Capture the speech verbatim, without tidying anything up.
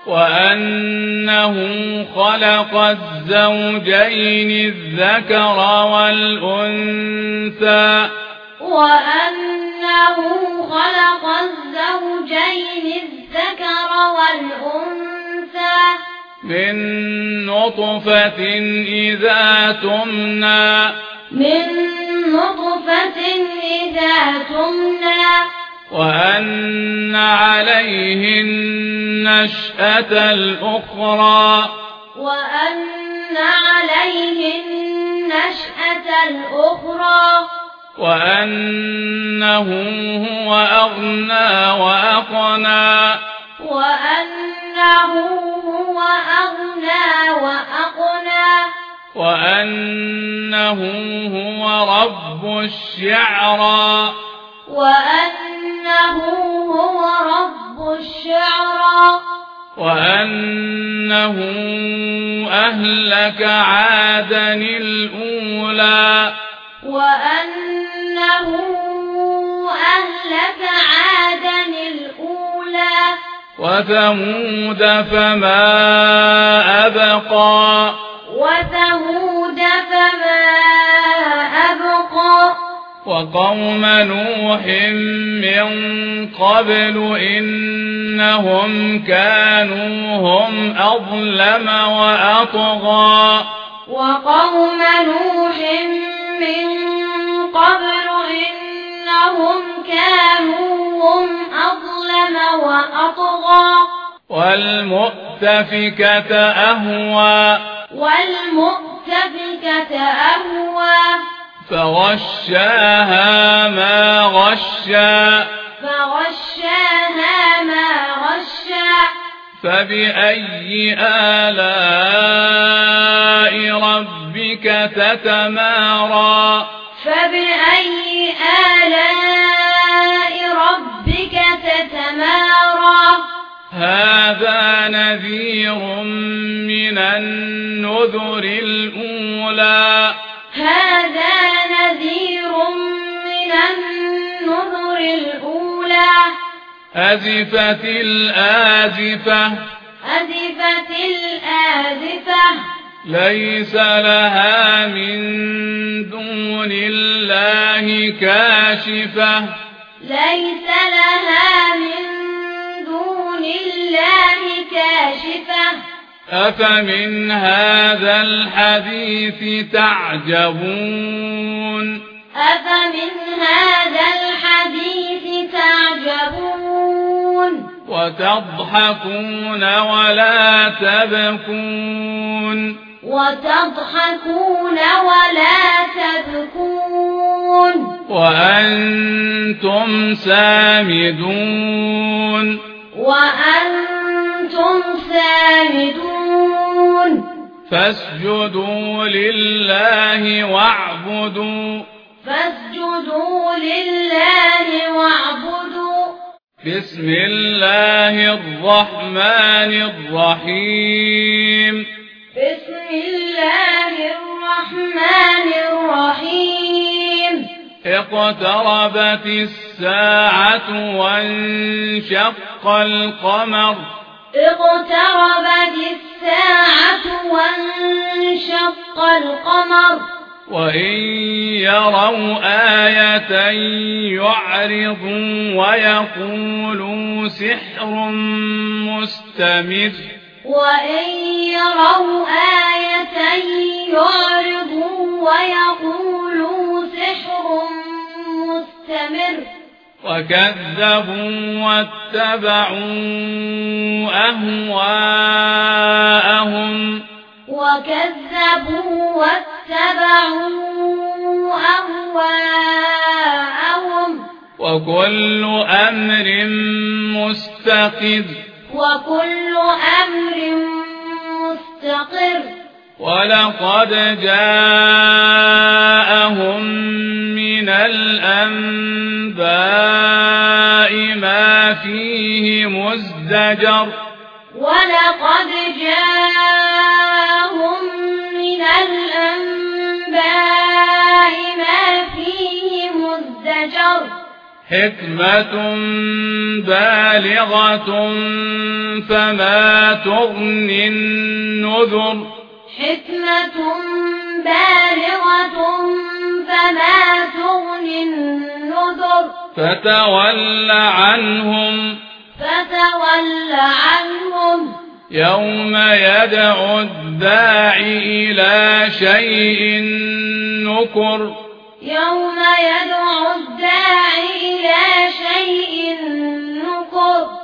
وأنه خلق الزوجين الذكر والأنثى وأنه خلق الزوجين الذكر والأنثى من نطفة إذا تمنى من نطفة إذا تمنى وأن عليه النشأة الأخرى وأن عليه النشأة الأخرى وأنه هو أغنى وأقنى وأنه هو أغنى وأقنى وأنه هو رب الشعرى وأنه هو رب الشعرى وأنه أهلك عادا الأولى وأنه أهلك عادا الأولى وثمود فما أبقى وثمود فما أبقى وقوم نوح من قبل إنهم كانوا هم أظلم وأطغى وقوم نوح من قبل إنهم كانوا هم أظلم وأطغى والمؤتفكة أهوى والمؤتفكة أهوى فغشاها ما غشى فغشاها ما غشى فبأي آلاء ربك تتمارى فبأي آلاء ربك تتمارى هذا نذير من النذر الأولى هذا نذير من النذر الأولى أزفت الآزفة أزفت الآزفة ليس لها من دون الله كاشفة ليس لها من دون الله كاشفة أفمن هذا الحديث تعجبون أفمن هذا الحديث تعجبون وتضحكون ولا تبكون وتضحكون ولا تبكون وأنتم سامدون وأنتم سامدون فاسجدوا لله واعبدوا فاسجدوا لله واعبدوا بسم الله الرحمن الرحيم بسم الله الرحمن الرحيم اقتربت الساعة وانشق القمر اقتربت الساعة وانشق القمر وإن يروا آية يعرضوا ويقولوا سحر مستمر وإن يروا آية يعرضوا ويقولوا سحر مستمر وكذبوا واتبعوا أهواءهم وكذبوا واتبعوا أهواءهم وكل أمر مستقر وكل أمر مستقر ولقد جاءهم من الأنباء ما فيه مزدجر ولقد جاءهم من الأنباء ما فيه مزدجر حكمة بالغة فما تغني النذر حكمة بالغة فما تغني النذر فتول عنهم فتول عنهم يوم يدعو الداعي إلى شيء نكر يوم يدعو الداعي إلى شيء نكر